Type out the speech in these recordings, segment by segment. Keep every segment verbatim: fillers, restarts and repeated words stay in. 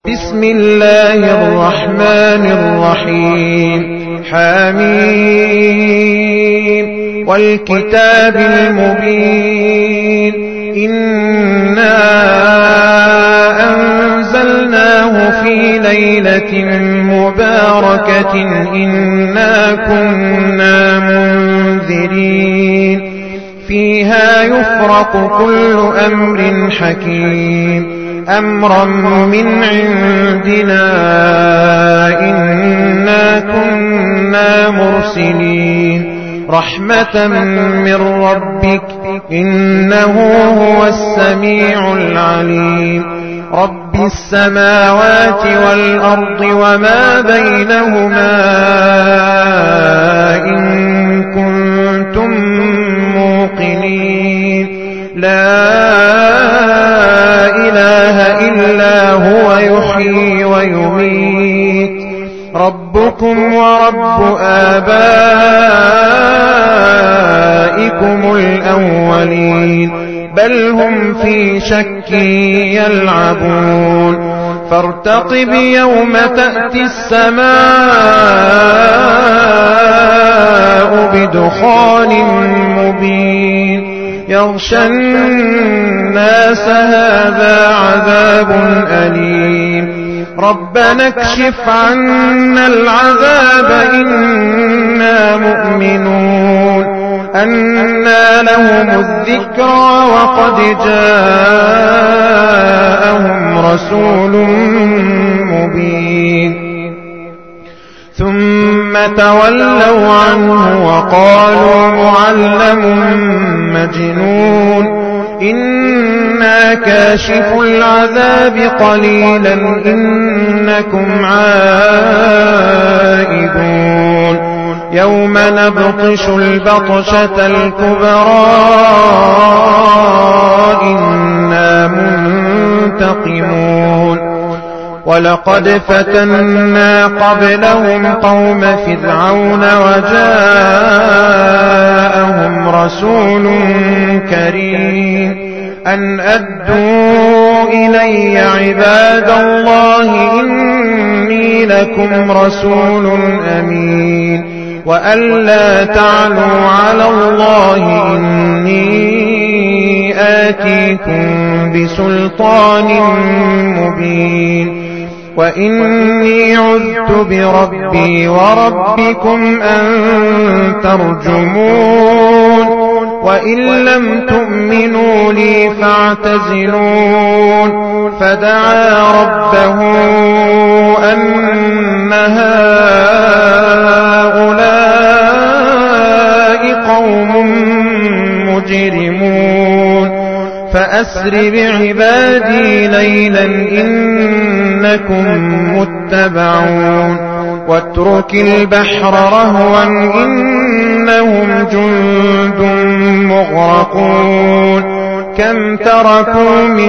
بسم الله الرحمن الرحيم. حميم والكتاب المبين. إنا أنزلناه في ليلة مباركة إنا كنا منذرين فيها يفرق كل أمر حكيم أمرا من عندنا إنا كنا مرسلين رحمة من ربك إنه هو السميع العليم رب السماوات والأرض وما بينهما إن كنتم موقنين لا إله إلا هو يحيي ويميت ربكم ورب آبائكم الأولين بل هم في شك يلعبون فارتقب يوم تأتي السماء بدخان مبين يغشى الناس هذا عذاب أليم ربنا اكشف عنا العذاب إنا مؤمنون أنى لهم الذكرى وقد جاءهم رسول مبين ثم تولوا عنه وقالوا معلم مجنون إنا كاشف العذاب قليلا إنكم عائدون يوم نبطش البطشة الكبرى إنا منتقمون ولقد فتنا قبلهم قوم فرعون وجاءهم رسول كريم أن أدوا إلي عباد الله إني لكم رسول أمين وأن لا تعلوا على الله إني آتيكم بسلطان مبين وإني عذت بربي وربكم أن ترجمون وإن لم تؤمنوا لي فاعتزلون فدعا ربه أن هؤلاء قوم مجرمون فأسر بعبادي ليلا إنكم متبعون واترك البحر رهوا إنهم جند مغرقون كم تركوا من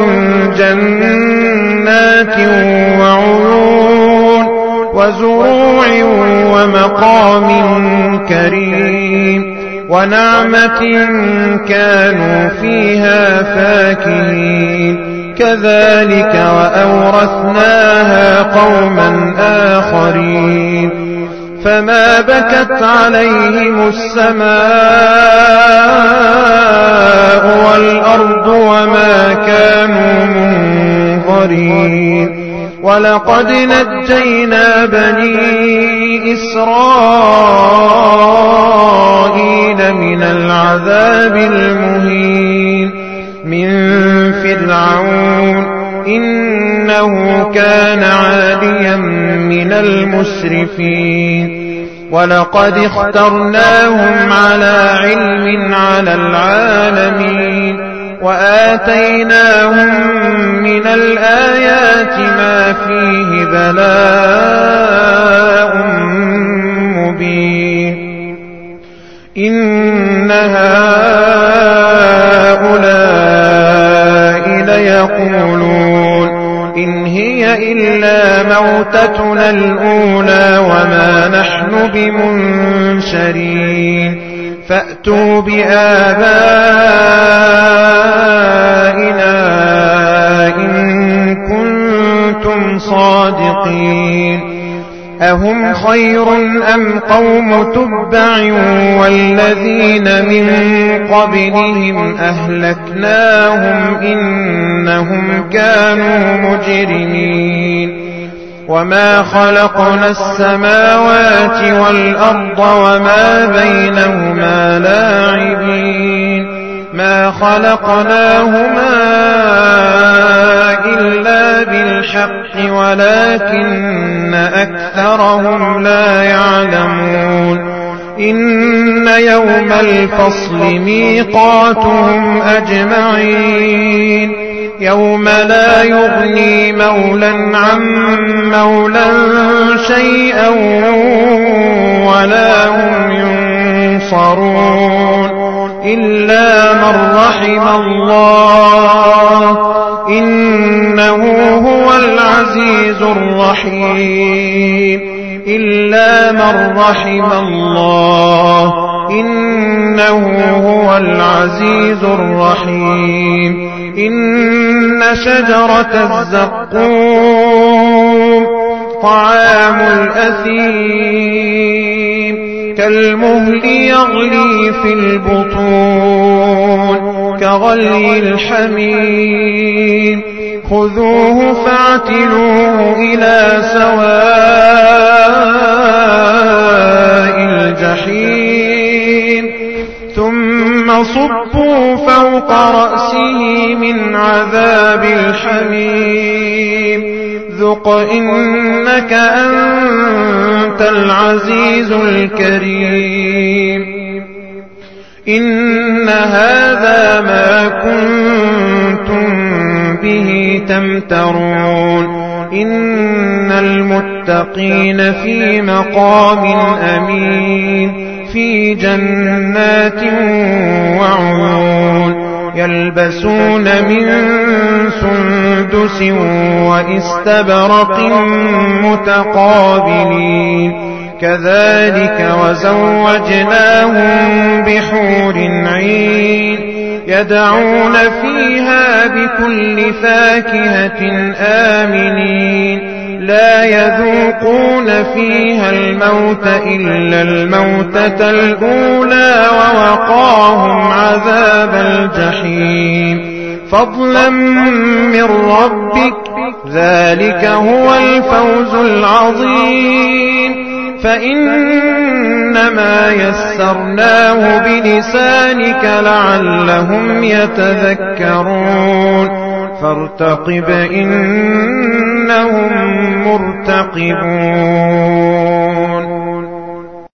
جنات وعيون وزروع ومقام كريم ونعمة كانوا فيها فاكهين كذلك وأورثناها قوما آخرين فما بكت عليهم السماء والأرض وما كانوا منظرين ولقد نجينا بني إسرائيل من العذاب المهين من فرعون إنه كان عاليا من المسرفين ولقد اخترناهم على علم على العالمين وآتيناهم من الآيات ما فيه بلاء مبين إن هؤلاء ليقولون إن هي إلا موتتنا الأولى وما نحن بمنشرين فأتوا بآبائنا إن كنتم كنتم صادقين أهم خير أم قوم تبع والذين من قبلهم أهلكناهم إنهم كانوا مجرمين وما خلقنا السماوات والأرض وما بينهما لاعبين ما خلقناهما إلا بالحق ولكن أكثرهم لا يعلمون إن يوم الفصل ميقاتهم أجمعين يوم لا يغني مولا عن مولا شيئا ولا هم ينصرون إلا من رحم الله إنه هو العزيز الرحيم إلا من رحم الله إنه هو العزيز الرحيم إن شجرة الزقوم طعام الأثيم كالمهل يغلي في البطون كغلي الحميم خذوه فاعتلوه إلى سواء الجحيم ثم صبوا فوق رأسه من عذاب الحميم ذق إنك أنت العزيز الكريم إن هذا ما كنتم به تمترون إن المتقين في مقام أمين في جنات وعيون يلبسون من سندس وإستبرق متقابلين كذلك وزوجناهم بحور عين يدعون فيها بكل فاكهة آمنين لا يذوقون فيها الموت إلا الموتة الأولى ووقاهم عذاب الجحيم فضلا من ربك ذلك هو الفوز العظيم فإنما يسرناه بلسانك لعلهم يتذكرون فارتقب إنهم مرتقبون